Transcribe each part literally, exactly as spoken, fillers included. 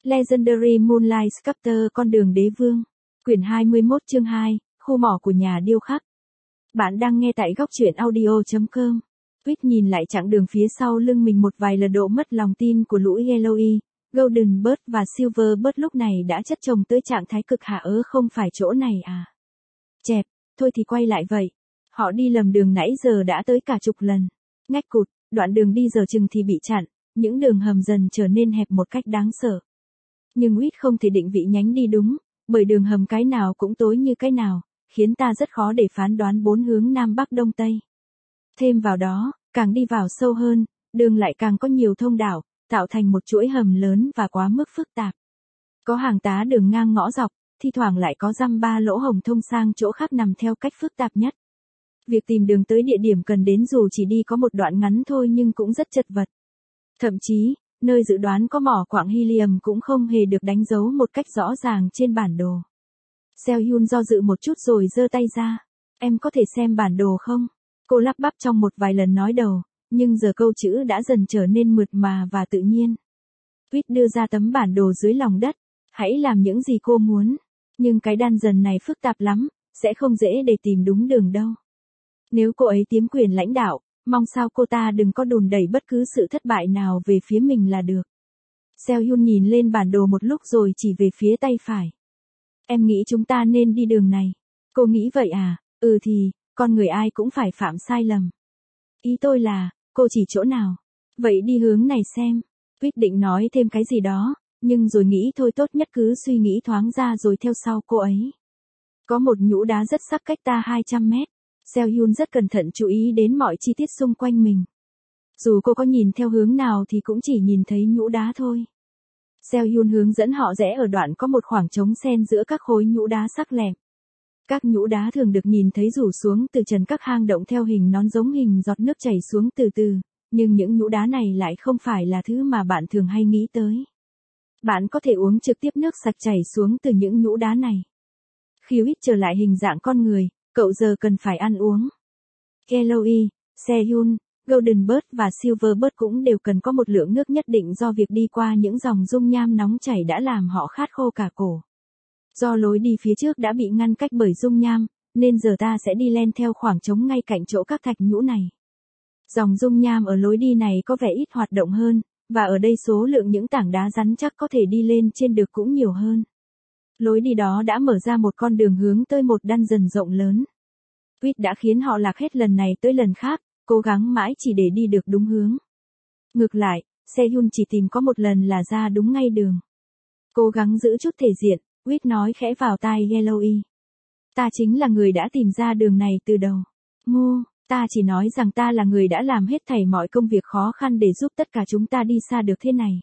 Legendary Moonlight Sculptor con đường đế vương. Quyển hai mươi mốt chương hai, khu mỏ của nhà điêu khắc. Bạn đang nghe tại góc truyện audio chấm com. Quýt nhìn lại chặng đường phía sau lưng mình một vài lần độ mất lòng tin của lũ Yellowy, Golden Bird và Silver Bird lúc này đã chất chồng tới trạng thái cực hạ ớ không phải chỗ này à. Chẹp, thôi thì quay lại vậy. Họ đi lầm đường nãy giờ đã tới cả chục lần. Ngách cụt, đoạn đường đi giờ chừng thì bị chặn, những đường hầm dần trở nên hẹp một cách đáng sợ. Nhưng Quýt không thể định vị nhánh đi đúng, bởi đường hầm cái nào cũng tối như cái nào, khiến ta rất khó để phán đoán bốn hướng Nam Bắc Đông Tây. Thêm vào đó, càng đi vào sâu hơn, đường lại càng có nhiều thông đạo, tạo thành một chuỗi hầm lớn và quá mức phức tạp. Có hàng tá đường ngang ngõ dọc, thi thoảng lại có dăm ba lỗ hổng thông sang chỗ khác nằm theo cách phức tạp nhất. Việc tìm đường tới địa điểm cần đến dù chỉ đi có một đoạn ngắn thôi nhưng cũng rất chật vật. Thậm chí, nơi dự đoán có mỏ quặng helium cũng không hề được đánh dấu một cách rõ ràng trên bản đồ. Seo-hyun do dự một chút rồi giơ tay ra. Em có thể xem bản đồ không? Cô lắp bắp trong một vài lần nói đầu, nhưng giờ câu chữ đã dần trở nên mượt mà và tự nhiên. Quýt đưa ra tấm bản đồ dưới lòng đất. Hãy làm những gì cô muốn. Nhưng cái đan dần này phức tạp lắm, sẽ không dễ để tìm đúng đường đâu. Nếu cô ấy tiếm quyền lãnh đạo, mong sao cô ta đừng có đùn đẩy bất cứ sự thất bại nào về phía mình là được. Seo-hyun nhìn lên bản đồ một lúc rồi chỉ về phía tay phải. Em nghĩ chúng ta nên đi đường này. Cô nghĩ vậy à? Ừ thì, con người ai cũng phải phạm sai lầm. Ý tôi là, cô chỉ chỗ nào? Vậy đi hướng này xem. Quyết định nói thêm cái gì đó, nhưng rồi nghĩ thôi tốt nhất cứ suy nghĩ thoáng ra rồi theo sau cô ấy. Có một nhũ đá rất sắc cách ta hai trăm mét. Seo-hyun rất cẩn thận chú ý đến mọi chi tiết xung quanh mình. Dù cô có nhìn theo hướng nào thì cũng chỉ nhìn thấy nhũ đá thôi. Seo-hyun hướng dẫn họ rẽ ở đoạn có một khoảng trống xen giữa các khối nhũ đá sắc lẹm. Các nhũ đá thường được nhìn thấy rủ xuống từ trần các hang động theo hình nón giống hình giọt nước chảy xuống từ từ, nhưng những nhũ đá này lại không phải là thứ mà bạn thường hay nghĩ tới. Bạn có thể uống trực tiếp nước sạch chảy xuống từ những nhũ đá này. Khi Quýt trở lại hình dạng con người, cậu giờ cần phải ăn uống. Yellowy, Seo-hyun, Golden Bird và Silver Bird cũng đều cần có một lượng nước nhất định do việc đi qua những dòng dung nham nóng chảy đã làm họ khát khô cả cổ. Do lối đi phía trước đã bị ngăn cách bởi dung nham, nên giờ ta sẽ đi len theo khoảng trống ngay cạnh chỗ các thạch nhũ này. Dòng dung nham ở lối đi này có vẻ ít hoạt động hơn, và ở đây số lượng những tảng đá rắn chắc có thể đi lên trên được cũng nhiều hơn. Lối đi đó đã mở ra một con đường hướng tới một dungeon rộng lớn. Quýt đã khiến họ lạc hết lần này tới lần khác, cố gắng mãi chỉ để đi được đúng hướng. Ngược lại, Seo-hyun chỉ tìm có một lần là ra đúng ngay đường. Cố gắng giữ chút thể diện, Quýt nói khẽ vào tai Yellowy. Ta chính là người đã tìm ra đường này từ đầu. Mu, ta chỉ nói rằng ta là người đã làm hết thảy mọi công việc khó khăn để giúp tất cả chúng ta đi xa được thế này.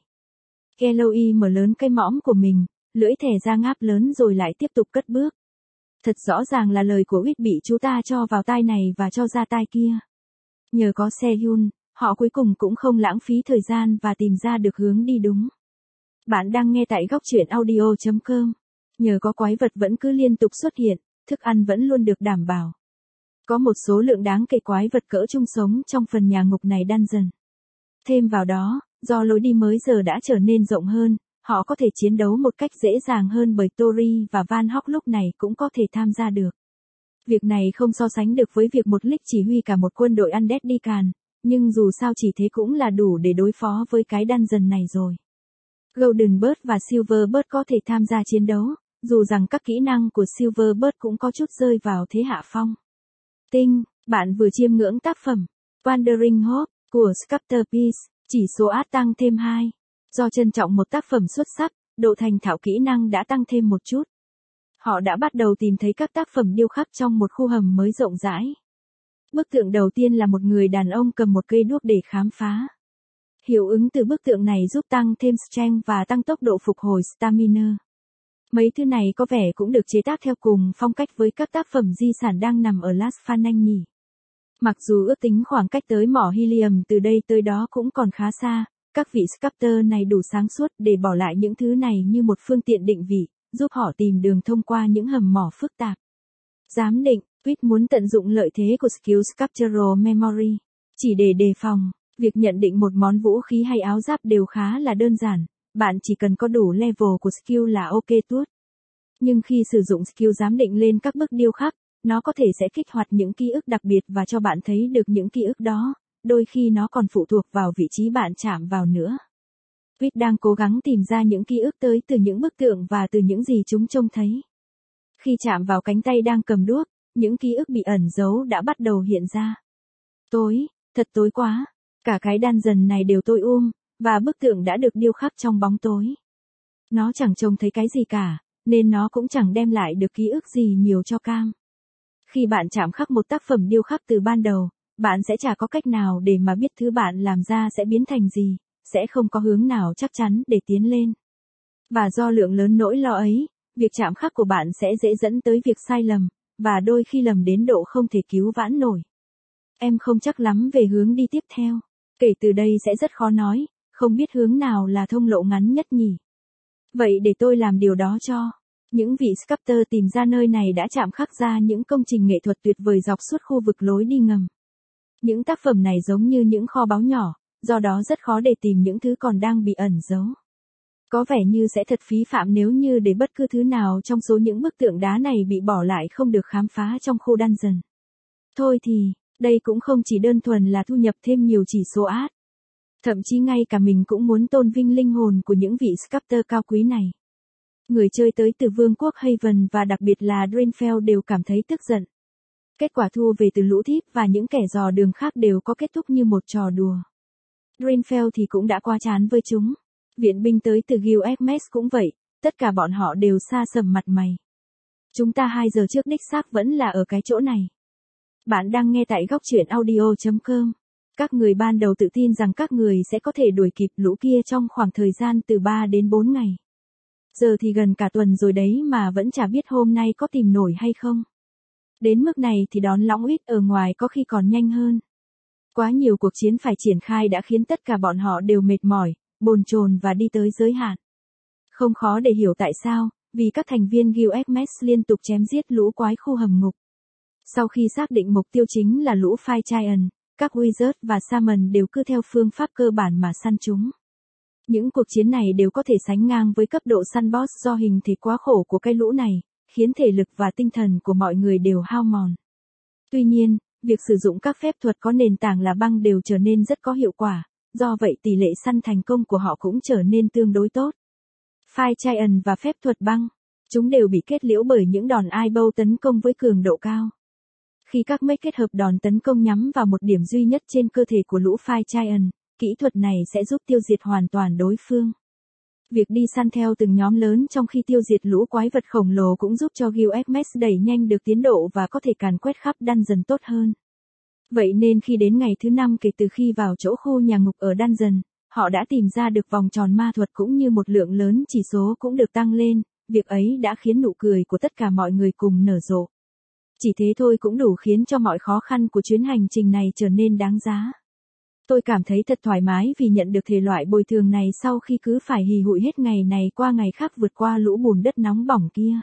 Yellowy mở lớn cái mõm của mình, lưỡi thè ra ngáp lớn rồi lại tiếp tục cất bước. Thật rõ ràng là lời của Quýt bị chú ta cho vào tai này và cho ra tai kia. Nhờ có Seo-hyun, họ cuối cùng cũng không lãng phí thời gian và tìm ra được hướng đi đúng. Bạn đang nghe tại góc truyện audio chấm com. Nhờ có quái vật vẫn cứ liên tục xuất hiện, thức ăn vẫn luôn được đảm bảo. Có một số lượng đáng kể quái vật cỡ chung sống trong phần nhà ngục này dungeon. Thêm vào đó, do lối đi mới giờ đã trở nên rộng hơn, họ có thể chiến đấu một cách dễ dàng hơn bởi Tori và Van Hawk lúc này cũng có thể tham gia được. Việc này không so sánh được với việc một Lick chỉ huy cả một quân đội undead đi càn, nhưng dù sao chỉ thế cũng là đủ để đối phó với cái dungeon này rồi. Golden Bird và Silver Bird có thể tham gia chiến đấu, dù rằng các kỹ năng của Silver Bird cũng có chút rơi vào thế hạ phong. Tinh, bạn vừa chiêm ngưỡng tác phẩm Wandering Hope của Sculptor Peace, chỉ số át tăng thêm hai. Do trân trọng một tác phẩm xuất sắc, độ thành thạo kỹ năng đã tăng thêm một chút. Họ đã bắt đầu tìm thấy các tác phẩm điêu khắc trong một khu hầm mới rộng rãi. Bức tượng đầu tiên là một người đàn ông cầm một cây đuốc để khám phá. Hiệu ứng từ bức tượng này giúp tăng thêm strength và tăng tốc độ phục hồi stamina. Mấy thứ này có vẻ cũng được chế tác theo cùng phong cách với các tác phẩm di sản đang nằm ở Las Phanang nhỉ. Mặc dù ước tính khoảng cách tới mỏ helium từ đây tới đó cũng còn khá xa, các vị sculptor này đủ sáng suốt để bỏ lại những thứ này như một phương tiện định vị, giúp họ tìm đường thông qua những hầm mỏ phức tạp. Giám định, Quýt muốn tận dụng lợi thế của Skill Sculptural Memory. Chỉ để đề phòng, việc nhận định một món vũ khí hay áo giáp đều khá là đơn giản, bạn chỉ cần có đủ level của skill là ok tuốt. Nhưng khi sử dụng skill giám định lên các bức điêu khắc, nó có thể sẽ kích hoạt những ký ức đặc biệt và cho bạn thấy được những ký ức đó, đôi khi nó còn phụ thuộc vào vị trí bạn chạm vào nữa. Quýt đang cố gắng tìm ra những ký ức tới từ những bức tượng và từ những gì chúng trông thấy. Khi chạm vào cánh tay đang cầm đuốc, những ký ức bị ẩn giấu đã bắt đầu hiện ra. Tối, thật tối quá. Cả cái dungeon này đều tối um, và bức tượng đã được điêu khắc trong bóng tối. Nó chẳng trông thấy cái gì cả, nên nó cũng chẳng đem lại được ký ức gì nhiều cho Cam. Khi bạn chạm khắc một tác phẩm điêu khắc từ ban đầu, bạn sẽ chả có cách nào để mà biết thứ bạn làm ra sẽ biến thành gì, sẽ không có hướng nào chắc chắn để tiến lên. Và do lượng lớn nỗi lo ấy, việc chạm khắc của bạn sẽ dễ dẫn tới việc sai lầm, và đôi khi lầm đến độ không thể cứu vãn nổi. Em không chắc lắm về hướng đi tiếp theo. Kể từ đây sẽ rất khó nói, không biết hướng nào là thông lộ ngắn nhất nhỉ. Vậy để tôi làm điều đó cho. Những vị sculptor tìm ra nơi này đã chạm khắc ra những công trình nghệ thuật tuyệt vời dọc suốt khu vực lối đi ngầm. Những tác phẩm này giống như những kho báu nhỏ, do đó rất khó để tìm những thứ còn đang bị ẩn giấu. Có vẻ như sẽ thật phí phạm nếu như để bất cứ thứ nào trong số những bức tượng đá này bị bỏ lại không được khám phá trong khu dungeon. Thôi thì, đây cũng không chỉ đơn thuần là thu nhập thêm nhiều chỉ số art. Thậm chí ngay cả mình cũng muốn tôn vinh linh hồn của những vị sculptor cao quý này. Người chơi tới từ Vương quốc Haven và đặc biệt là Draenfell đều cảm thấy tức giận. Kết quả thu về từ lũ thiếp và những kẻ dò đường khác đều có kết thúc như một trò đùa. Draenfell thì cũng đã quá chán với chúng. Viện binh tới từ Guild Hermes cũng vậy, tất cả bọn họ đều xa sầm mặt mày. Chúng ta hai giờ trước đích xác vẫn là ở cái chỗ này. Bạn đang nghe tại góc truyện audio chấm com. Các người ban đầu tự tin rằng các người sẽ có thể đuổi kịp lũ kia trong khoảng thời gian từ ba đến bốn ngày. Giờ thì gần cả tuần rồi đấy mà vẫn chả biết hôm nay có tìm nổi hay không. Đến mức này thì đón lõng uýt ở ngoài có khi còn nhanh hơn. Quá nhiều cuộc chiến phải triển khai đã khiến tất cả bọn họ đều mệt mỏi, bồn chồn và đi tới giới hạn. Không khó để hiểu tại sao, vì các thành viên Guild Hermes liên tục chém giết lũ quái khu hầm ngục. Sau khi xác định mục tiêu chính là lũ Fire Giant, các Wizard và Shaman đều cứ theo phương pháp cơ bản mà săn chúng. Những cuộc chiến này đều có thể sánh ngang với cấp độ săn boss do hình thể quá khổ của cái lũ này, khiến thể lực và tinh thần của mọi người đều hao mòn. Tuy nhiên, việc sử dụng các phép thuật có nền tảng là băng đều trở nên rất có hiệu quả, do vậy tỷ lệ săn thành công của họ cũng trở nên tương đối tốt. Fire Giant và phép thuật băng, chúng đều bị kết liễu bởi những đòn eyebow tấn công với cường độ cao. Khi các mech kết hợp đòn tấn công nhắm vào một điểm duy nhất trên cơ thể của lũ Fire Giant, kỹ thuật này sẽ giúp tiêu diệt hoàn toàn đối phương. Việc đi săn theo từng nhóm lớn trong khi tiêu diệt lũ quái vật khổng lồ cũng giúp cho Guild Hermes đẩy nhanh được tiến độ và có thể càn quét khắp dungeon tốt hơn. Vậy nên khi đến ngày thứ năm kể từ khi vào chỗ khu nhà ngục ở dungeon, họ đã tìm ra được vòng tròn ma thuật cũng như một lượng lớn chỉ số cũng được tăng lên, việc ấy đã khiến nụ cười của tất cả mọi người cùng nở rộ. Chỉ thế thôi cũng đủ khiến cho mọi khó khăn của chuyến hành trình này trở nên đáng giá. Tôi cảm thấy thật thoải mái vì nhận được thể loại bồi thường này sau khi cứ phải hì hụi hết ngày này qua ngày khác vượt qua lũ bùn đất nóng bỏng kia.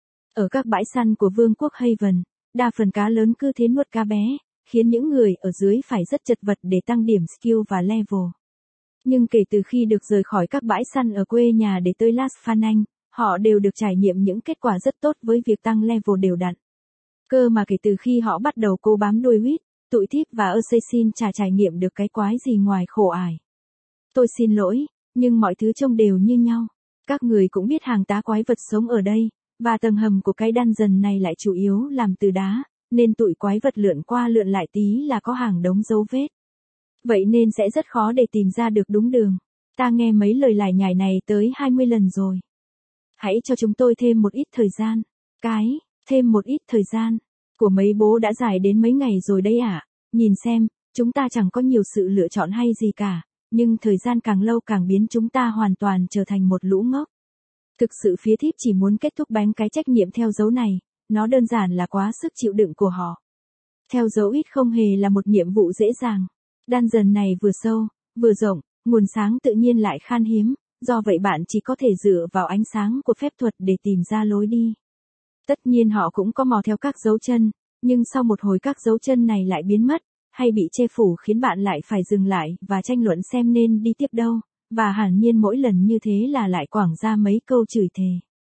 Ở các bãi săn của Vương quốc Haven, đa phần cá lớn cứ thế nuốt cá bé, khiến những người ở dưới phải rất chật vật để tăng điểm skill và level. Nhưng kể từ khi được rời khỏi các bãi săn ở quê nhà để tới Las Phanang, họ đều được trải nghiệm những kết quả rất tốt với việc tăng level đều đặn. Cơ mà kể từ khi họ bắt đầu cố bám đuôi huýt, tụi thiếp và assassin chả trải nghiệm được cái quái gì ngoài khổ ải. Tôi xin lỗi, nhưng mọi thứ trông đều như nhau. Các người cũng biết hàng tá quái vật sống ở đây, và tầng hầm của cái dungeon này lại chủ yếu làm từ đá, nên tụi quái vật lượn qua lượn lại tí là có hàng đống dấu vết. Vậy nên sẽ rất khó để tìm ra được đúng đường. Ta nghe mấy lời lải nhải này tới hai mươi lần rồi. Hãy cho chúng tôi thêm một ít thời gian. Cái, thêm một ít thời gian. Của mấy bố đã dài đến mấy ngày rồi đấy ạ. À? Nhìn xem, chúng ta chẳng có nhiều sự lựa chọn hay gì cả, nhưng thời gian càng lâu càng biến chúng ta hoàn toàn trở thành một lũ ngốc. Thực sự phía thiếp chỉ muốn kết thúc bánh cái trách nhiệm theo dấu này, nó đơn giản là quá sức chịu đựng của họ. Theo dấu ít không hề là một nhiệm vụ dễ dàng. Dungeon này vừa sâu, vừa rộng, nguồn sáng tự nhiên lại khan hiếm, do vậy bạn chỉ có thể dựa vào ánh sáng của phép thuật để tìm ra lối đi. Tất nhiên họ cũng có mò theo các dấu chân, nhưng sau một hồi các dấu chân này lại biến mất, hay bị che phủ khiến bạn lại phải dừng lại và tranh luận xem nên đi tiếp đâu, Và hẳn nhiên mỗi lần như thế là lại quảng ra mấy câu chửi thề.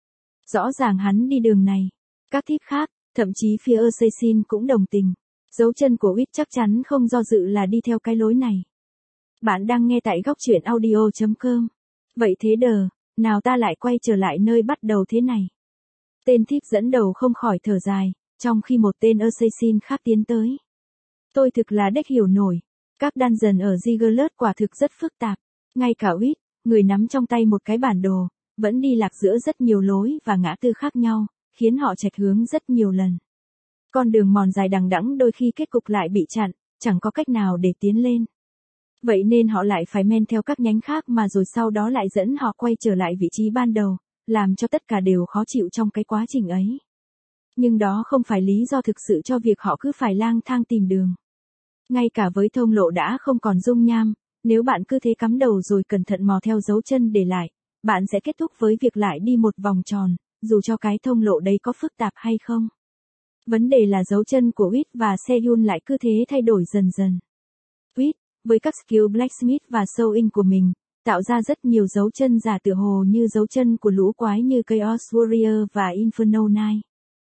Rõ ràng hắn đi đường này. Các thiếp khác, thậm chí phía assassin cũng đồng tình. Dấu chân của Wit chắc chắn không do dự là đi theo cái lối này. Bạn đang nghe tại góc truyện audio chấm com. Vậy thế đờ, nào ta lại quay trở lại nơi bắt đầu thế này. Tên thiếp dẫn đầu không khỏi thở dài, trong khi một tên assassin khác tiến tới. Tôi thực là đếch hiểu nổi. Các dungeon ở Ziggler quả thực rất phức tạp. Ngay cả Wit, người nắm trong tay một cái bản đồ, vẫn đi lạc giữa rất nhiều lối và ngã tư khác nhau, khiến họ chệch hướng rất nhiều lần. Con đường mòn dài đằng đẵng đôi khi kết cục lại bị chặn, chẳng có cách nào để tiến lên. Vậy nên họ lại phải men theo các nhánh khác mà rồi sau đó lại dẫn họ quay trở lại vị trí ban đầu, làm cho tất cả đều khó chịu trong cái quá trình ấy. Nhưng đó không phải lý do thực sự cho việc họ cứ phải lang thang tìm đường. Ngay cả với thông lộ đã không còn dung nham, nếu bạn cứ thế cắm đầu rồi cẩn thận mò theo dấu chân để lại, bạn sẽ kết thúc với việc lại đi một vòng tròn, dù cho cái thông lộ đấy có phức tạp hay không. Vấn đề là dấu chân của Wit và Seyun lại cứ thế thay đổi dần dần. Wit, với các skill Blacksmith và Sewing của mình, tạo ra rất nhiều dấu chân giả tựa hồ như dấu chân của lũ quái như Chaos Warrior và Inferno Knight.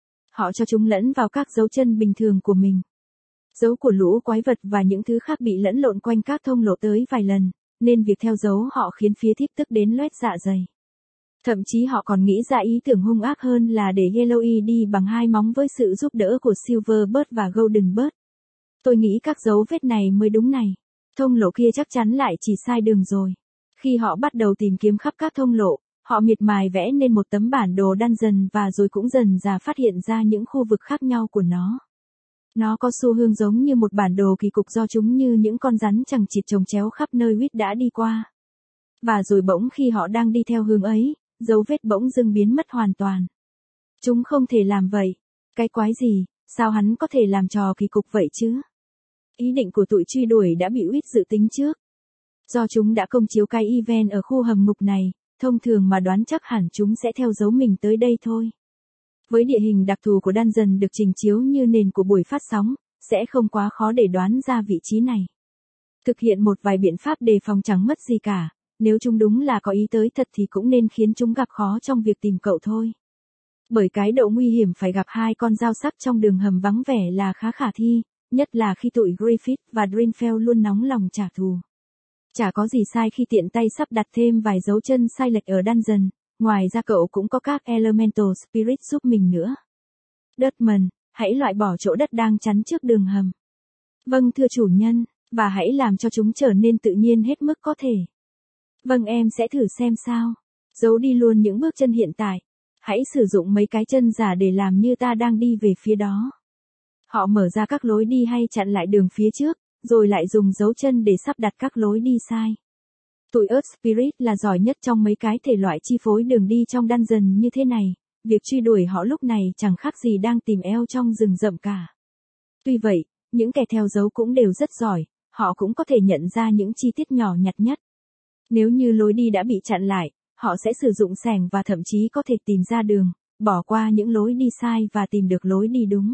Họ cho chúng lẫn vào các dấu chân bình thường của mình. Dấu của lũ quái vật và những thứ khác bị lẫn lộn quanh các thông lộ tới vài lần, nên việc theo dấu họ khiến phía thiếp tức đến loét dạ dày. Thậm chí họ còn nghĩ ra ý tưởng hung ác hơn là để Yellowy đi bằng hai móng với sự giúp đỡ của Silverbird và Goldenbird. Tôi nghĩ các dấu vết này mới đúng này. Thông lộ kia chắc chắn lại chỉ sai đường rồi. Khi họ bắt đầu tìm kiếm khắp các thông lộ, họ miệt mài vẽ nên một tấm bản đồ dungeon và rồi cũng dần dà phát hiện ra những khu vực khác nhau của nó. Nó có xu hướng giống như một bản đồ kỳ cục do chúng như những con rắn chằng chịt chồng chéo khắp nơi Wit đã đi qua. Và rồi bỗng khi họ đang đi theo hướng ấy, dấu vết bỗng dưng biến mất hoàn toàn. Chúng không thể làm vậy. Cái quái gì, sao hắn có thể làm trò kỳ cục vậy chứ? Ý định của tụi truy đuổi đã bị Wit dự tính trước. Do chúng đã công chiếu cái event ở khu hầm ngục này, thông thường mà đoán chắc hẳn chúng sẽ theo dấu mình tới đây thôi. Với địa hình đặc thù của dungeon được trình chiếu như nền của buổi phát sóng, sẽ không quá khó để đoán ra vị trí này. Thực hiện một vài biện pháp đề phòng chẳng mất gì cả, nếu chúng đúng là có ý tới thật thì cũng nên khiến chúng gặp khó trong việc tìm cậu thôi. Bởi cái độ nguy hiểm phải gặp hai con dao sắc trong đường hầm vắng vẻ là khá khả thi, nhất là khi tụi Griffith và Drinfeld luôn nóng lòng trả thù. Chả có gì sai khi tiện tay sắp đặt thêm vài dấu chân sai lệch ở dungeon, ngoài ra cậu cũng có các Elemental Spirit giúp mình nữa. Dutman, hãy loại bỏ chỗ đất đang chắn trước đường hầm. Vâng thưa chủ nhân, và hãy làm cho chúng trở nên tự nhiên hết mức có thể. Vâng em sẽ thử xem sao. Giấu đi luôn những bước chân hiện tại. Hãy sử dụng mấy cái chân giả để làm như ta đang đi về phía đó. Họ mở ra các lối đi hay chặn lại đường phía trước, rồi lại dùng dấu chân để sắp đặt các lối đi sai. Tụi Earth Spirit là giỏi nhất trong mấy cái thể loại chi phối đường đi trong dungeon như thế này, việc truy đuổi họ lúc này chẳng khác gì đang tìm eo trong rừng rậm cả. Tuy vậy, những kẻ theo dấu cũng đều rất giỏi, họ cũng có thể nhận ra những chi tiết nhỏ nhặt nhất. Nếu như lối đi đã bị chặn lại, họ sẽ sử dụng xẻng và thậm chí có thể tìm ra đường, bỏ qua những lối đi sai và tìm được lối đi đúng.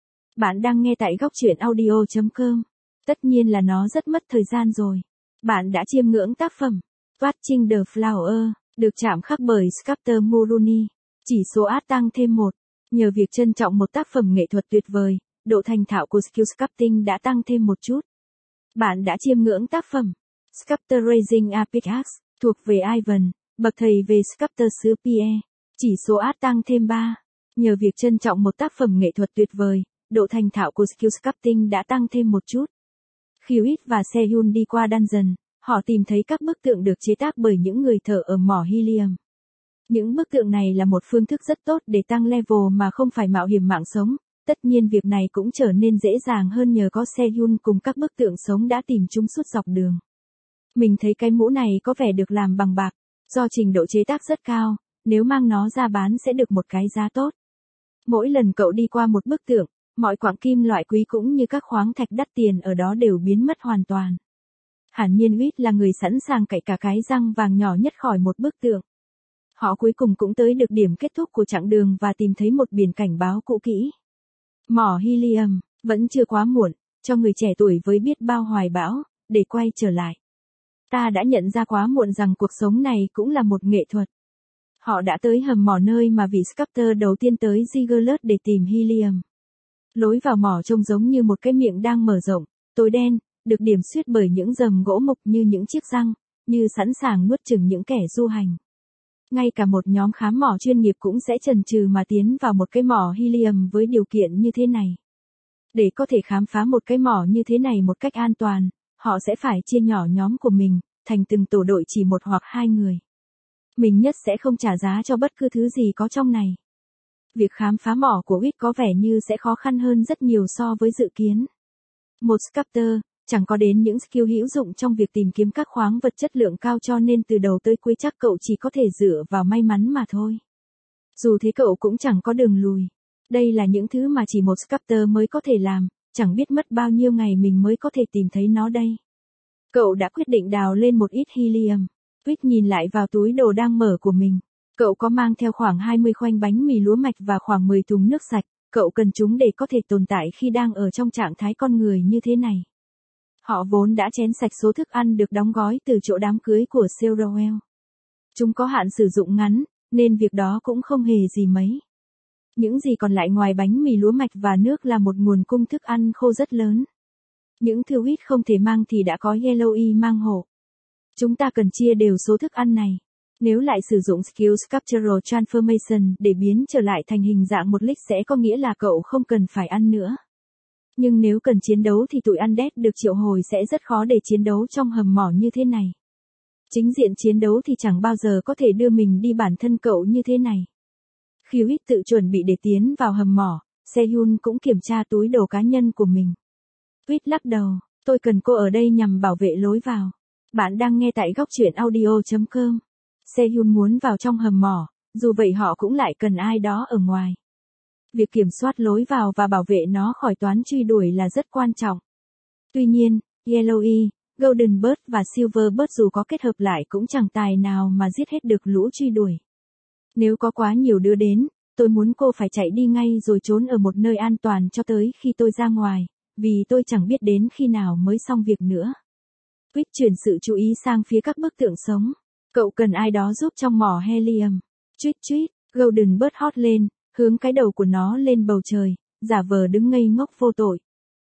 Bạn đang nghe tại góc truyện audio chấm com. Tất nhiên là nó rất mất thời gian rồi. Bạn đã chiêm ngưỡng tác phẩm Watching the Flower, được chạm khắc bởi Sculptor Mulrooney. Chỉ số art tăng thêm một. Nhờ việc trân trọng một tác phẩm nghệ thuật tuyệt vời, độ thành thạo của skill sculpting đã tăng thêm một chút. Bạn đã chiêm ngưỡng tác phẩm Sculptor Raising a Pickaxe, thuộc về Ivan, bậc thầy về Sculptor xứ Pierre. Chỉ số art tăng thêm ba. Nhờ việc trân trọng một tác phẩm nghệ thuật tuyệt vời, độ thành thạo của skill sculpting đã tăng thêm một chút. Khi Wit và Seyun đi qua dungeon, họ tìm thấy các bức tượng được chế tác bởi những người thợ ở mỏ helium. Những bức tượng này là một phương thức rất tốt để tăng level mà không phải mạo hiểm mạng sống. Tất nhiên việc này cũng trở nên dễ dàng hơn nhờ có Seyun cùng các bức tượng sống đã tìm chúng suốt dọc đường. Mình thấy cái mũ này có vẻ được làm bằng bạc, do trình độ chế tác rất cao, nếu mang nó ra bán sẽ được một cái giá tốt. Mỗi lần cậu đi qua một bức tượng, mọi quặng kim loại quý cũng như các khoáng thạch đắt tiền ở đó đều biến mất hoàn toàn. Hẳn nhiên Wit là người sẵn sàng cạy cả cái răng vàng nhỏ nhất khỏi một bức tượng. Họ cuối cùng cũng tới được điểm kết thúc của chặng đường và tìm thấy một biển cảnh báo cũ kỹ. Mỏ helium, vẫn chưa quá muộn, cho người trẻ tuổi với biết bao hoài bão, để quay trở lại. Ta đã nhận ra quá muộn rằng cuộc sống này cũng là một nghệ thuật. Họ đã tới hầm mỏ nơi mà vị Sculptor đầu tiên tới Ziegler để tìm helium. Lối vào mỏ trông giống như một cái miệng đang mở rộng, tối đen, được điểm xuyết bởi những rầm gỗ mục như những chiếc răng, như sẵn sàng nuốt chửng những kẻ du hành. Ngay cả một nhóm khám mỏ chuyên nghiệp cũng sẽ chần chừ mà tiến vào một cái mỏ helium với điều kiện như thế này. Để có thể khám phá một cái mỏ như thế này một cách an toàn, họ sẽ phải chia nhỏ nhóm của mình, thành từng tổ đội chỉ một hoặc hai người. Mình nhất sẽ không trả giá cho bất cứ thứ gì có trong này. Việc khám phá mỏ của Whit có vẻ như sẽ khó khăn hơn rất nhiều so với dự kiến. Một Sculptor, chẳng có đến những skill hữu dụng trong việc tìm kiếm các khoáng vật chất lượng cao cho nên từ đầu tới cuối chắc cậu chỉ có thể dựa vào may mắn mà thôi. Dù thế cậu cũng chẳng có đường lùi. Đây là những thứ mà chỉ một Sculptor mới có thể làm, chẳng biết mất bao nhiêu ngày mình mới có thể tìm thấy nó đây. Cậu đã quyết định đào lên một ít helium. Whit nhìn lại vào túi đồ đang mở của mình. Cậu có mang theo khoảng hai mươi khoanh bánh mì lúa mạch và khoảng mười thùng nước sạch, cậu cần chúng để có thể tồn tại khi đang ở trong trạng thái con người như thế này. Họ vốn đã chén sạch số thức ăn được đóng gói từ chỗ đám cưới của Sewell. Chúng có hạn sử dụng ngắn, nên việc đó cũng không hề gì mấy. Những gì còn lại ngoài bánh mì lúa mạch và nước là một nguồn cung thức ăn khô rất lớn. Những thứ Whit không thể mang thì đã có Yellowy mang hộ. Chúng ta cần chia đều số thức ăn này. Nếu lại sử dụng skill Sculptural Transformation để biến trở lại thành hình dạng một lích sẽ có nghĩa là cậu không cần phải ăn nữa. Nhưng nếu cần chiến đấu thì tụi Undead được triệu hồi sẽ rất khó để chiến đấu trong hầm mỏ như thế này. Chính diện chiến đấu thì chẳng bao giờ có thể đưa mình đi bản thân cậu như thế này. Khi Whit tự chuẩn bị để tiến vào hầm mỏ, Sehun cũng kiểm tra túi đồ cá nhân của mình. Whit lắc đầu, tôi cần cô ở đây nhằm bảo vệ lối vào. Bạn đang nghe tại góc truyện audio chấm com. Sehun muốn vào trong hầm mỏ, dù vậy họ cũng lại cần ai đó ở ngoài. Việc kiểm soát lối vào và bảo vệ nó khỏi toán truy đuổi là rất quan trọng. Tuy nhiên, Yellowy, Golden Bird và Silver Bird dù có kết hợp lại cũng chẳng tài nào mà giết hết được lũ truy đuổi. Nếu có quá nhiều đứa đến, tôi muốn cô phải chạy đi ngay rồi trốn ở một nơi an toàn cho tới khi tôi ra ngoài, vì tôi chẳng biết đến khi nào mới xong việc nữa. Whit chuyển sự chú ý sang phía các bức tượng sống. Cậu cần ai đó giúp trong mỏ helium. Chuít chuít, Golden Bird hót lên, hướng cái đầu của nó lên bầu trời, giả vờ đứng ngây ngốc vô tội.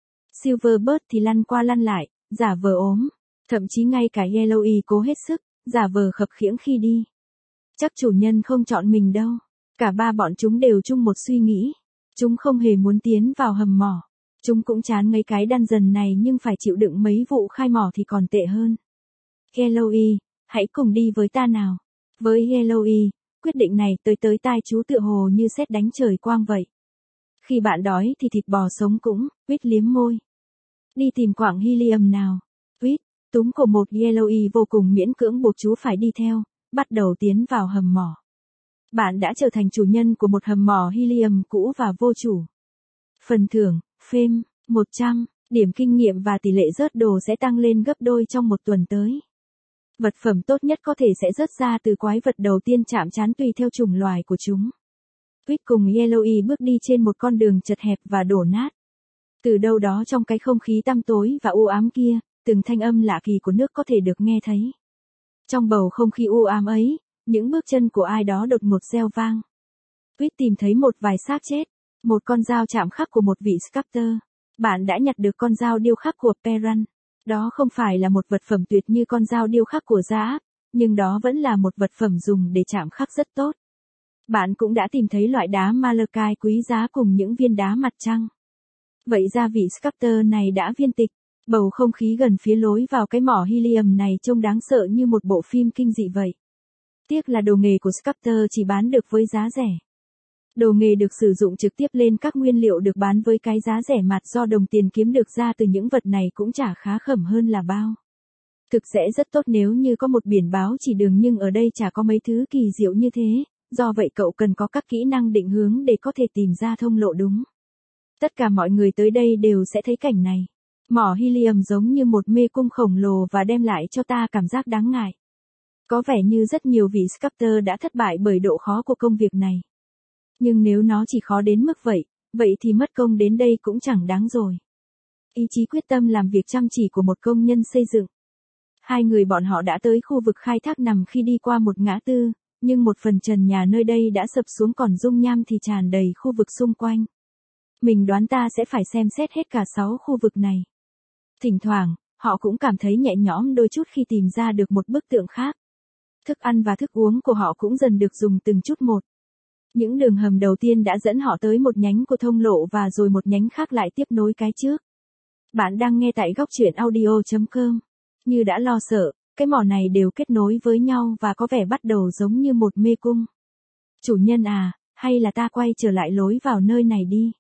Silver Bird thì lăn qua lăn lại, giả vờ ốm. Thậm chí ngay cả Yellowy cố hết sức, giả vờ khập khiễng khi đi. Chắc chủ nhân không chọn mình đâu. Cả ba bọn chúng đều chung một suy nghĩ. Chúng không hề muốn tiến vào hầm mỏ. Chúng cũng chán mấy cái dungeon này nhưng phải chịu đựng mấy vụ khai mỏ thì còn tệ hơn. Yellowy, hãy cùng đi với ta nào. Với Yellowy, quyết định này tới tới tai chú tựa hồ như sét đánh trời quang vậy. Khi bạn đói thì thịt bò sống cũng, Whit liếm môi. Đi tìm quặng helium nào. Whit, túm cổ một Yellowy vô cùng miễn cưỡng buộc chú phải đi theo, bắt đầu tiến vào hầm mỏ. Bạn đã trở thành chủ nhân của một hầm mỏ helium cũ và vô chủ. Phần thưởng, Fame, một trăm, điểm kinh nghiệm và tỷ lệ rớt đồ sẽ tăng lên gấp đôi trong một tuần tới. Vật phẩm tốt nhất có thể sẽ rớt ra từ quái vật đầu tiên chạm trán tùy theo chủng loài của chúng. Whit cùng Yellowy bước đi trên một con đường chật hẹp và đổ nát. Từ đâu đó trong cái không khí tăm tối và u ám kia, từng thanh âm lạ kỳ của nước có thể được nghe thấy. Trong bầu không khí u ám ấy, những bước chân của ai đó đột ngột reo vang. Whit tìm thấy một vài xác chết, một con dao chạm khắc của một vị Sculptor. Bạn đã nhặt được con dao điêu khắc của Perran. Đó không phải là một vật phẩm tuyệt như con dao điêu khắc của Zaap, nhưng đó vẫn là một vật phẩm dùng để chạm khắc rất tốt. Bạn cũng đã tìm thấy loại đá Malachite quý giá cùng những viên đá mặt trăng. Vậy ra vị Sculptor này đã viên tịch. Bầu không khí gần phía lối vào cái mỏ helium này trông đáng sợ như một bộ phim kinh dị vậy. Tiếc là đồ nghề của Sculptor chỉ bán được với giá rẻ. Đồ nghề được sử dụng trực tiếp lên các nguyên liệu được bán với cái giá rẻ mạt do đồng tiền kiếm được ra từ những vật này cũng chả khá khẩm hơn là bao. Thực sẽ rất tốt nếu như có một biển báo chỉ đường nhưng ở đây chả có mấy thứ kỳ diệu như thế, do vậy cậu cần có các kỹ năng định hướng để có thể tìm ra thông lộ đúng. Tất cả mọi người tới đây đều sẽ thấy cảnh này. Mỏ helium giống như một mê cung khổng lồ và đem lại cho ta cảm giác đáng ngại. Có vẻ như rất nhiều vị Sculptor đã thất bại bởi độ khó của công việc này. Nhưng nếu nó chỉ khó đến mức vậy, vậy thì mất công đến đây cũng chẳng đáng rồi. Ý chí quyết tâm làm việc chăm chỉ của một công nhân xây dựng. Hai người bọn họ đã tới khu vực khai thác nằm khi đi qua một ngã tư, nhưng một phần trần nhà nơi đây đã sập xuống còn dung nham thì tràn đầy khu vực xung quanh. Mình đoán ta sẽ phải xem xét hết cả sáu khu vực này. Thỉnh thoảng, họ cũng cảm thấy nhẹ nhõm đôi chút khi tìm ra được một bức tượng khác. Thức ăn và thức uống của họ cũng dần được dùng từng chút một. Những đường hầm đầu tiên đã dẫn họ tới một nhánh của thông lộ và rồi một nhánh khác lại tiếp nối cái trước. Bạn đang nghe tại góc truyện audio chấm com. Như đã lo sợ, cái mỏ này đều kết nối với nhau và có vẻ bắt đầu giống như một mê cung. Chủ nhân à, hay là ta quay trở lại lối vào nơi này đi?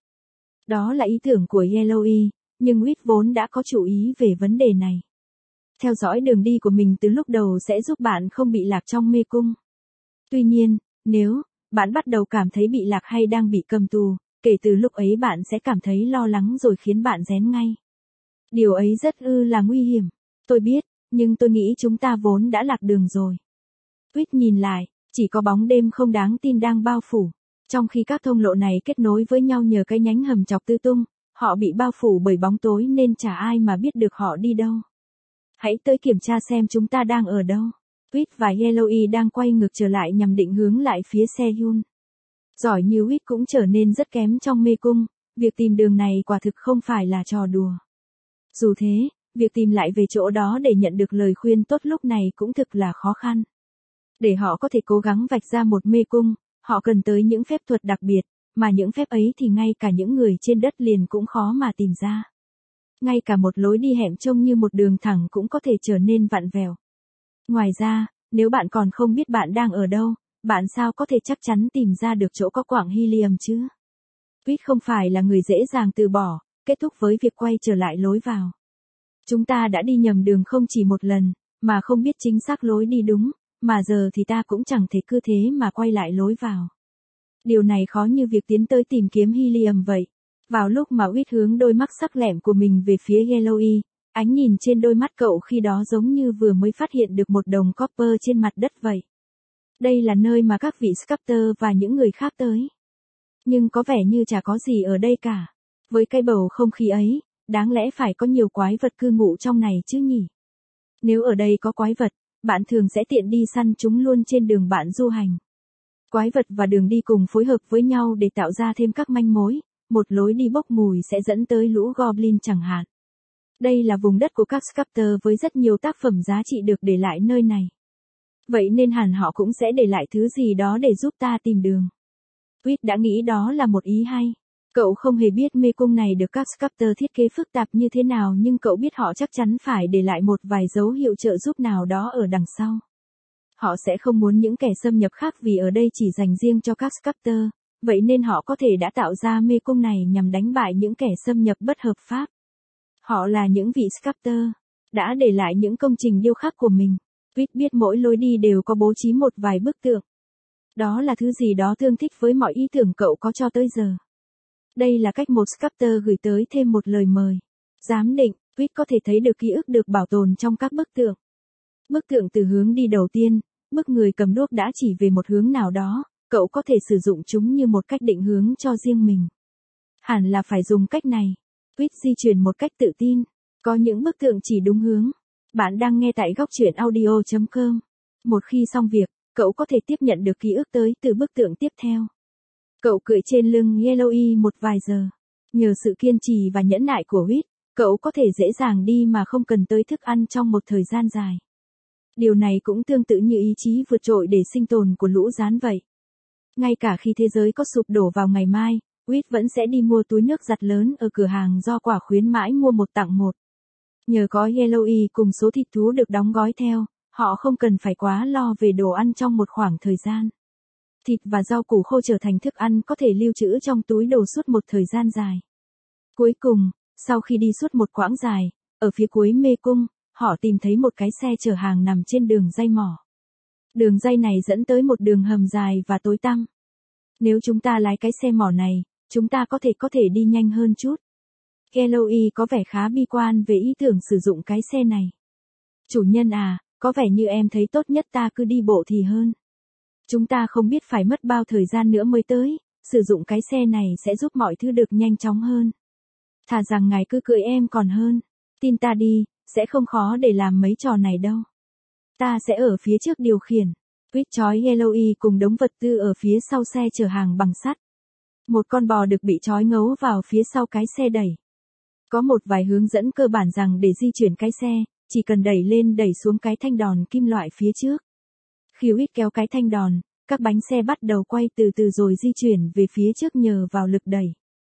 Đó là ý tưởng của Yellowy, nhưng Whit vốn đã có chủ ý về vấn đề này. Theo dõi đường đi của mình từ lúc đầu sẽ giúp bạn không bị lạc trong mê cung. Tuy nhiên, nếu bạn bắt đầu cảm thấy bị lạc hay đang bị cầm tù, kể từ lúc ấy bạn sẽ cảm thấy lo lắng rồi khiến bạn rén ngay. Điều ấy rất ư là nguy hiểm. Tôi biết, nhưng tôi nghĩ chúng ta vốn đã lạc đường rồi. Whit nhìn lại, chỉ có bóng đêm không đáng tin đang bao phủ. Trong khi các thông lộ này kết nối với nhau nhờ cái nhánh hầm chọc tứ tung, họ bị bao phủ bởi bóng tối nên chả ai mà biết được họ đi đâu. Hãy tới kiểm tra xem chúng ta đang ở đâu. Whit và Yellowy đang quay ngược trở lại nhằm định hướng lại phía Sehun. Giỏi như Whit cũng trở nên rất kém trong mê cung, việc tìm đường này quả thực không phải là trò đùa. Dù thế, việc tìm lại về chỗ đó để nhận được lời khuyên tốt lúc này cũng thực là khó khăn. Để họ có thể cố gắng vạch ra một mê cung, họ cần tới những phép thuật đặc biệt, mà những phép ấy thì ngay cả những người trên đất liền cũng khó mà tìm ra. Ngay cả một lối đi hẻm trông như một đường thẳng cũng có thể trở nên vặn vẹo. Ngoài ra, nếu bạn còn không biết bạn đang ở đâu, bạn sao có thể chắc chắn tìm ra được chỗ có quặng helium chứ? Whit không phải là người dễ dàng từ bỏ, kết thúc với việc quay trở lại lối vào. Chúng ta đã đi nhầm đường không chỉ một lần, mà không biết chính xác lối đi đúng, mà giờ thì ta cũng chẳng thể cứ thế mà quay lại lối vào. Điều này khó như việc tiến tới tìm kiếm helium vậy. Vào lúc mà Whit hướng đôi mắt sắc lẹm của mình về phía Yellowy, ánh nhìn trên đôi mắt cậu khi đó giống như vừa mới phát hiện được một đồng copper trên mặt đất vậy. Đây là nơi mà các vị sculptor và những người khác tới. Nhưng có vẻ như chả có gì ở đây cả. Với cái bầu không khí ấy, đáng lẽ phải có nhiều quái vật cư ngụ trong này chứ nhỉ? Nếu ở đây có quái vật, bạn thường sẽ tiện đi săn chúng luôn trên đường bạn du hành. Quái vật và đường đi cùng phối hợp với nhau để tạo ra thêm các manh mối, một lối đi bốc mùi sẽ dẫn tới lũ goblin chẳng hạn. Đây là vùng đất của các sculptor với rất nhiều tác phẩm giá trị được để lại nơi này. Vậy nên hẳn họ cũng sẽ để lại thứ gì đó để giúp ta tìm đường. Whit đã nghĩ đó là một ý hay. Cậu không hề biết mê cung này được các sculptor thiết kế phức tạp như thế nào, nhưng cậu biết họ chắc chắn phải để lại một vài dấu hiệu trợ giúp nào đó ở đằng sau. Họ sẽ không muốn những kẻ xâm nhập khác vì ở đây chỉ dành riêng cho các sculptor, vậy nên họ có thể đã tạo ra mê cung này nhằm đánh bại những kẻ xâm nhập bất hợp pháp. Họ là những vị sculptor, đã để lại những công trình điêu khắc của mình. Whit biết mỗi lối đi đều có bố trí một vài bức tượng. Đó là thứ gì đó tương thích với mọi ý tưởng cậu có cho tới giờ. Đây là cách một sculptor gửi tới thêm một lời mời. Giám định, Whit có thể thấy được ký ức được bảo tồn trong các bức tượng. Bức tượng từ hướng đi đầu tiên, bức người cầm đuốc đã chỉ về một hướng nào đó, cậu có thể sử dụng chúng như một cách định hướng cho riêng mình. Hẳn là phải dùng cách này. Whit di chuyển một cách tự tin. Có những bức tượng chỉ đúng hướng. Bạn đang nghe tại góc truyện audio chấm com. Một khi xong việc, cậu có thể tiếp nhận được ký ức tới từ bức tượng tiếp theo. Cậu cưỡi trên lưng Yellowy một vài giờ. Nhờ sự kiên trì và nhẫn nại của Whit, cậu có thể dễ dàng đi mà không cần tới thức ăn trong một thời gian dài. Điều này cũng tương tự như ý chí vượt trội để sinh tồn của lũ gián vậy. Ngay cả khi thế giới có sụp đổ vào ngày mai, Whit vẫn sẽ đi mua túi nước giặt lớn ở cửa hàng do quả khuyến mãi mua một tặng một. Nhờ có Yellowy cùng số thịt thú được đóng gói theo, họ không cần phải quá lo về đồ ăn trong một khoảng thời gian. Thịt và rau củ khô trở thành thức ăn có thể lưu trữ trong túi đồ suốt một thời gian dài. Cuối cùng, sau khi đi suốt một quãng dài, ở phía cuối mê cung, họ tìm thấy một cái xe chở hàng nằm trên đường dây mỏ. Đường dây này dẫn tới một đường hầm dài và tối tăm. Nếu chúng ta lái cái xe mỏ này, chúng ta có thể có thể đi nhanh hơn chút. Yellowy có vẻ khá bi quan về ý tưởng sử dụng cái xe này. Chủ nhân à, có vẻ như em thấy tốt nhất ta cứ đi bộ thì hơn. Chúng ta không biết phải mất bao thời gian nữa mới tới, sử dụng cái xe này sẽ giúp mọi thứ được nhanh chóng hơn. Thà rằng ngài cứ cưỡi em còn hơn. Tin ta đi, Sẽ không khó để làm mấy trò này đâu. Ta sẽ ở phía trước điều khiển. Quýt trói Yellowy cùng đống vật tư ở phía sau xe chở hàng bằng sắt. Một con bò được bị trói ngấu vào phía sau cái xe đẩy. Có một vài hướng dẫn cơ bản rằng để di chuyển cái xe, chỉ cần đẩy lên đẩy xuống cái thanh đòn kim loại phía trước. Khi Quýt kéo cái thanh đòn, các bánh xe bắt đầu quay từ từ rồi di chuyển về phía trước nhờ vào lực đẩy.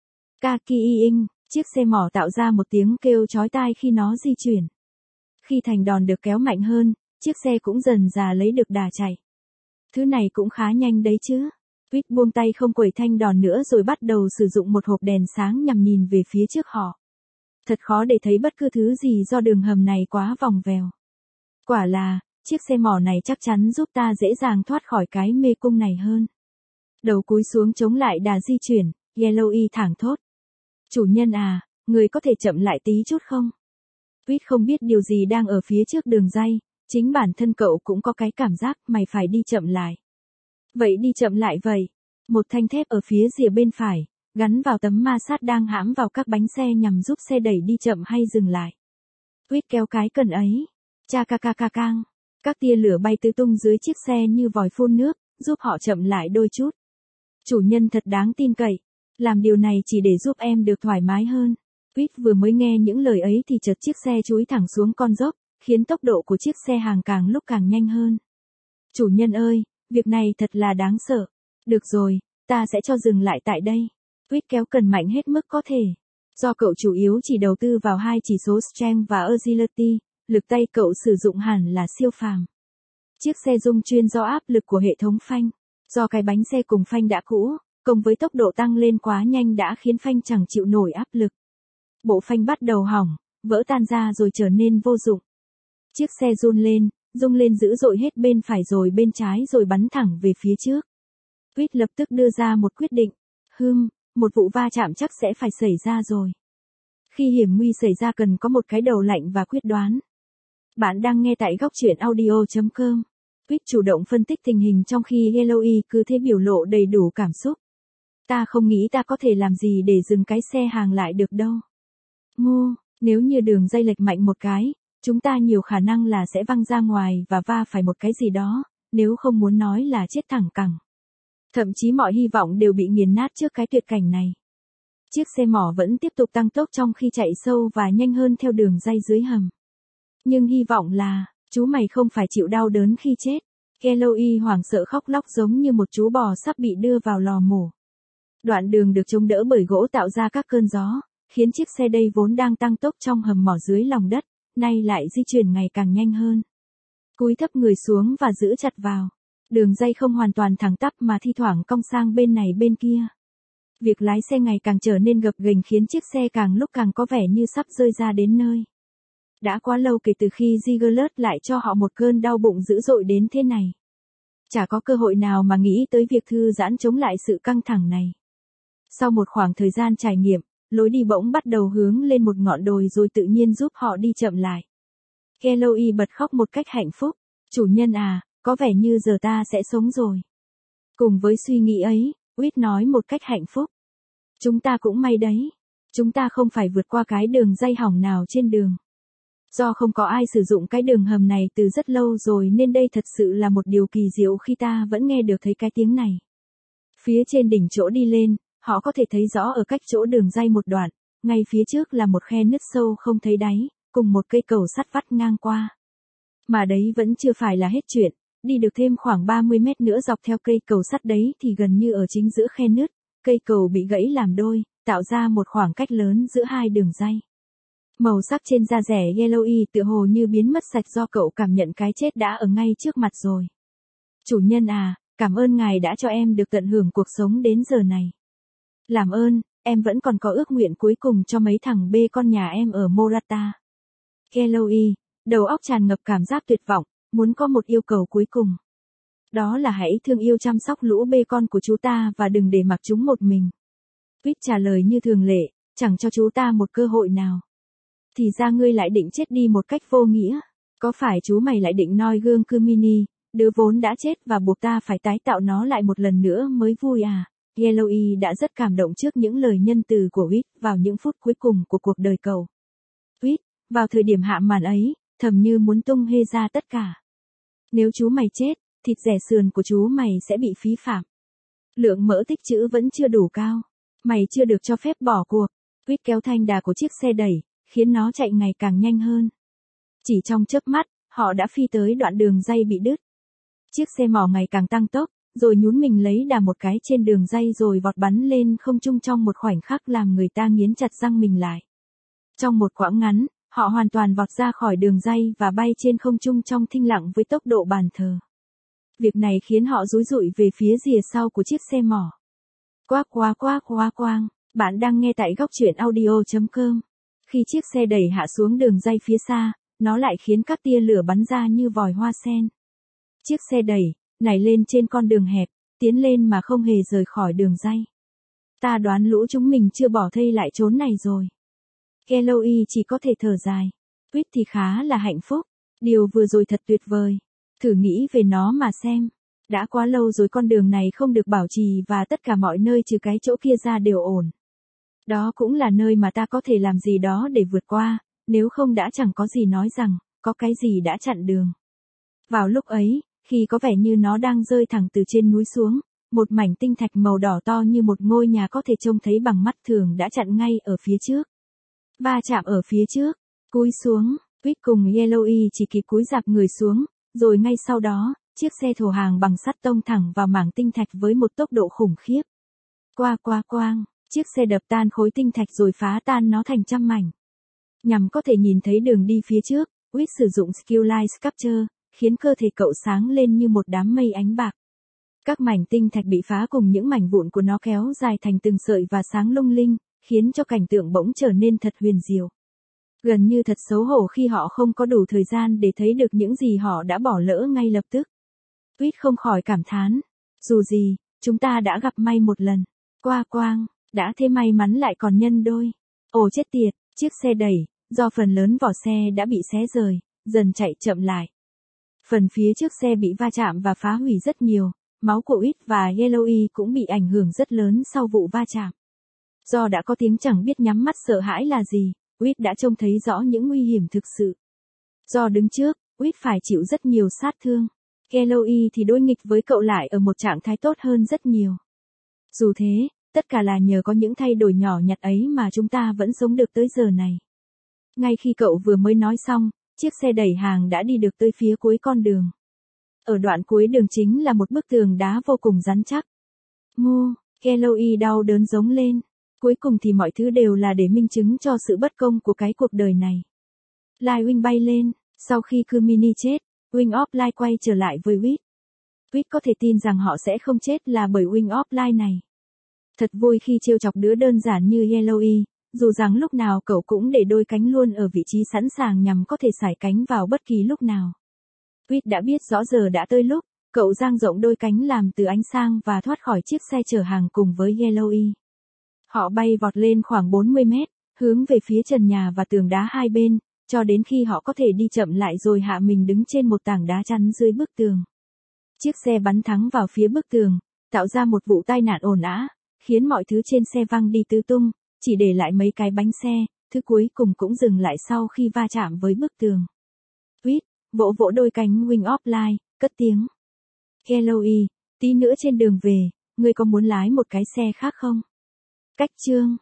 Kaki-ing, chiếc xe mỏ tạo ra một tiếng kêu chói tai khi nó di chuyển. Khi thành đòn được kéo mạnh hơn, chiếc xe cũng dần dà lấy được đà chạy. Thứ này cũng khá nhanh đấy chứ. Quýt buông tay không quẩy thanh đòn nữa rồi bắt đầu sử dụng một hộp đèn sáng nhằm nhìn về phía trước họ. Thật khó để thấy bất cứ thứ gì do đường hầm này quá vòng vèo. Quả là, chiếc xe mỏ này chắc chắn giúp ta dễ dàng thoát khỏi cái mê cung này hơn. Đầu cúi xuống chống lại đà di chuyển, Yellowy thảng thốt. Chủ nhân à, người có thể chậm lại tí chút không? Quýt không biết điều gì đang ở phía trước đường ray, chính bản thân cậu cũng có cái cảm giác mày phải đi chậm lại. Vậy đi chậm lại vậy. Một thanh thép ở phía rìa bên phải, gắn vào tấm ma sát đang hãm vào các bánh xe nhằm giúp xe đẩy đi chậm hay dừng lại. Quýt kéo cái cần ấy. Cha ca ca ca cang. Các tia lửa bay tứ tung dưới chiếc xe như vòi phun nước, giúp họ chậm lại đôi chút. Chủ nhân thật đáng tin cậy. Làm điều này chỉ để giúp em được thoải mái hơn. Quýt vừa mới nghe những lời ấy thì chợt chiếc xe chúi thẳng xuống con dốc, khiến tốc độ của chiếc xe hàng càng lúc càng nhanh hơn. Chủ nhân ơi, việc này thật là đáng sợ. Được rồi, ta sẽ cho dừng lại tại đây. Quýt kéo cần mạnh hết mức có thể. Do cậu chủ yếu chỉ đầu tư vào hai chỉ số Strength và Agility, lực tay cậu sử dụng hẳn là siêu phàm. Chiếc xe rung chuyên do áp lực của hệ thống phanh. Do cái bánh xe cùng phanh đã cũ, cộng với tốc độ tăng lên quá nhanh đã khiến phanh chẳng chịu nổi áp lực. Bộ phanh bắt đầu hỏng, vỡ tan ra rồi trở nên vô dụng. Chiếc xe run lên, rung lên dữ dội hết bên phải rồi bên trái rồi bắn thẳng về phía trước. Quýt lập tức đưa ra một quyết định. Hừm, một vụ va chạm chắc sẽ phải xảy ra rồi. Khi hiểm nguy xảy ra cần có một cái đầu lạnh và quyết đoán. Bạn đang nghe tại góc truyện audio chấm com. Quýt chủ động phân tích tình hình trong khi Yellowy cứ thế biểu lộ đầy đủ cảm xúc. Ta không nghĩ ta có thể làm gì để dừng cái xe hàng lại được đâu. Ngu, nếu như đường dây lệch mạnh một cái, chúng ta nhiều khả năng là sẽ văng ra ngoài và va phải một cái gì đó, nếu không muốn nói là chết thẳng cẳng. Thậm chí mọi hy vọng đều bị nghiền nát trước cái tuyệt cảnh này. Chiếc xe mỏ vẫn tiếp tục tăng tốc trong khi chạy sâu và nhanh hơn theo đường ray dưới hầm. Nhưng hy vọng là, chú mày không phải chịu đau đớn khi chết. Yellowy hoảng sợ khóc lóc giống như một chú bò sắp bị đưa vào lò mổ. Đoạn đường được chống đỡ bởi gỗ tạo ra các cơn gió, khiến chiếc xe đây vốn đang tăng tốc trong hầm mỏ dưới lòng đất, nay lại di chuyển ngày càng nhanh hơn. Cúi thấp người xuống và giữ chặt vào. Đường ray không hoàn toàn thẳng tắp mà thi thoảng cong sang bên này bên kia. Việc lái xe ngày càng trở nên gập ghềnh khiến chiếc xe càng lúc càng có vẻ như sắp rơi ra đến nơi. Đã quá lâu kể từ khi Ziegler lại cho họ một cơn đau bụng dữ dội đến thế này. Chả có cơ hội nào mà nghĩ tới việc thư giãn chống lại sự căng thẳng này. Sau một khoảng thời gian trải nghiệm, lối đi bỗng bắt đầu hướng lên một ngọn đồi rồi tự nhiên giúp họ đi chậm lại. Yellowy bật khóc một cách hạnh phúc. Chủ nhân à, có vẻ như giờ ta sẽ sống rồi. Cùng với suy nghĩ ấy, Quýt nói một cách hạnh phúc. Chúng ta cũng may đấy. Chúng ta không phải vượt qua cái đường ray hỏng nào trên đường. Do không có ai sử dụng cái đường hầm này từ rất lâu rồi nên đây thật sự là một điều kỳ diệu khi ta vẫn nghe được thấy cái tiếng này. Phía trên đỉnh chỗ đi lên, họ có thể thấy rõ ở cách chỗ đường ray một đoạn, ngay phía trước là một khe nứt sâu không thấy đáy, cùng một cây cầu sắt vắt ngang qua. Mà đấy vẫn chưa phải là hết chuyện, đi được thêm khoảng ba mươi mét nữa dọc theo cây cầu sắt đấy thì gần như ở chính giữa khe nứt, cây cầu bị gãy làm đôi, tạo ra một khoảng cách lớn giữa hai đường ray. Màu sắc trên da rẻ Yellowy tựa hồ như biến mất sạch do cậu cảm nhận cái chết đã ở ngay trước mặt rồi. Chủ nhân à, cảm ơn ngài đã cho em được tận hưởng cuộc sống đến giờ này. Làm ơn, em vẫn còn có ước nguyện cuối cùng cho mấy thằng bê con nhà em ở Morata. Yellowy, đầu óc tràn ngập cảm giác tuyệt vọng, muốn có một yêu cầu cuối cùng. Đó là hãy thương yêu chăm sóc lũ bê con của chú ta và đừng để mặc chúng một mình. Quýt trả lời như thường lệ, chẳng cho chú ta một cơ hội nào. Thì ra ngươi lại định chết đi một cách vô nghĩa. Có phải chú mày lại định noi gương Kumini, đứa vốn đã chết và buộc ta phải tái tạo nó lại một lần nữa mới vui à? Yellowy đã rất cảm động trước những lời nhân từ của Quýt vào những phút cuối cùng của cuộc đời cậu. Quýt, Vào thời điểm hạ màn ấy, thầm như muốn tung hê ra tất cả. Nếu chú mày chết, thịt rẻ sườn của chú mày sẽ bị phí phạm. Lượng mỡ tích trữ vẫn chưa đủ cao. Mày chưa được cho phép bỏ cuộc. Quýt kéo thanh đà của chiếc xe đẩy, khiến nó chạy ngày càng nhanh hơn. Chỉ trong chớp mắt, họ đã phi tới đoạn đường ray bị đứt. Chiếc xe mỏ ngày càng tăng tốc, rồi nhún mình lấy đà một cái trên đường ray rồi vọt bắn lên không trung trong một khoảnh khắc làm người ta nghiến chặt răng mình lại. Trong một quãng ngắn, họ hoàn toàn vọt ra khỏi đường ray và bay trên không trung trong thinh lặng với tốc độ bàn thờ. Việc này khiến họ rúi rụi về phía rìa sau của chiếc xe mỏ. Quác quá quác quá quang, bạn đang nghe tại góc truyện audio chấm com. Khi chiếc xe đẩy hạ xuống đường ray phía xa, nó lại khiến các tia lửa bắn ra như vòi hoa sen. Chiếc xe đẩy, nảy lên trên con đường hẹp, tiến lên mà không hề rời khỏi đường ray. Ta đoán lũ chúng mình chưa bỏ thây lại trốn này rồi. Eloy chỉ có thể thở dài. Quýt thì khá là hạnh phúc. Điều vừa rồi thật tuyệt vời. Thử nghĩ về nó mà xem. Đã quá lâu rồi con đường này không được bảo trì và tất cả mọi nơi trừ cái chỗ kia ra đều ổn. Đó cũng là nơi mà ta có thể làm gì đó để vượt qua, nếu không đã chẳng có gì nói rằng, có cái gì đã chặn đường. Vào lúc ấy, khi có vẻ như nó đang rơi thẳng từ trên núi xuống, một mảnh tinh thạch màu đỏ to như một ngôi nhà có thể trông thấy bằng mắt thường đã chặn ngay ở phía trước. Va chạm ở phía trước, cúi xuống, Quýt cùng Eloy chỉ kịp cúi rạp người xuống, rồi ngay sau đó, chiếc xe thổ hàng bằng sắt tông thẳng vào mảng tinh thạch với một tốc độ khủng khiếp. Qua qua quang, chiếc xe đập tan khối tinh thạch rồi phá tan nó thành trăm mảnh. Nhằm có thể nhìn thấy đường đi phía trước, Quýt sử dụng Skill Light Capture, khiến cơ thể cậu sáng lên như một đám mây ánh bạc. Các mảnh tinh thạch bị phá cùng những mảnh vụn của nó kéo dài thành từng sợi và sáng lung linh, khiến cho cảnh tượng bỗng trở nên thật huyền diệu. Gần như thật xấu hổ khi họ không có đủ thời gian để thấy được những gì họ đã bỏ lỡ ngay lập tức. Quýt không khỏi cảm thán. Dù gì, chúng ta đã gặp may một lần. Qua quang, đã thế may mắn lại còn nhân đôi. Ồ chết tiệt, chiếc xe đẩy, do phần lớn vỏ xe đã bị xé rời, dần chạy chậm lại. Phần phía trước xe bị va chạm và phá hủy rất nhiều, máu của Quýt và Eloy cũng bị ảnh hưởng rất lớn sau vụ va chạm. Do đã có tiếng chẳng biết nhắm mắt sợ hãi là gì, Quýt đã trông thấy rõ những nguy hiểm thực sự. Do đứng trước, Quýt phải chịu rất nhiều sát thương. Eloy thì đối nghịch với cậu lại ở một trạng thái tốt hơn rất nhiều. Dù thế, tất cả là nhờ có những thay đổi nhỏ nhặt ấy mà chúng ta vẫn sống được tới giờ này. Ngay khi cậu vừa mới nói xong, chiếc xe đẩy hàng đã đi được tới phía cuối con đường. Ở đoạn cuối đường chính là một bức tường đá vô cùng rắn chắc. Ngô, Eloy đau đớn giống lên. Cuối cùng thì mọi thứ đều là để minh chứng cho sự bất công của cái cuộc đời này. Lightwing bay lên, sau khi Kumini chết, Wing of Light quay trở lại với Quýt. Quýt có thể tin rằng họ sẽ không chết là bởi Wing of Light này. Thật vui khi trêu chọc đứa đơn giản như Eloy, dù rằng lúc nào cậu cũng để đôi cánh luôn ở vị trí sẵn sàng nhằm có thể sải cánh vào bất kỳ lúc nào. Quýt đã biết rõ giờ đã tới lúc, cậu dang rộng đôi cánh làm từ ánh sáng và thoát khỏi chiếc xe chở hàng cùng với Eloy. Họ bay vọt lên khoảng bốn mươi mét, hướng về phía trần nhà và tường đá hai bên, cho đến khi họ có thể đi chậm lại rồi hạ mình đứng trên một tảng đá chắn dưới bức tường. Chiếc xe bắn thẳng vào phía bức tường, tạo ra một vụ tai nạn ồn ào, khiến mọi thứ trên xe văng đi tứ tung, chỉ để lại mấy cái bánh xe, thứ cuối cùng cũng dừng lại sau khi va chạm với bức tường. Quýt, vỗ vỗ đôi cánh Wing of Light, cất tiếng. Eloy, tí nữa trên đường về, ngươi có muốn lái một cái xe khác không? Cách chương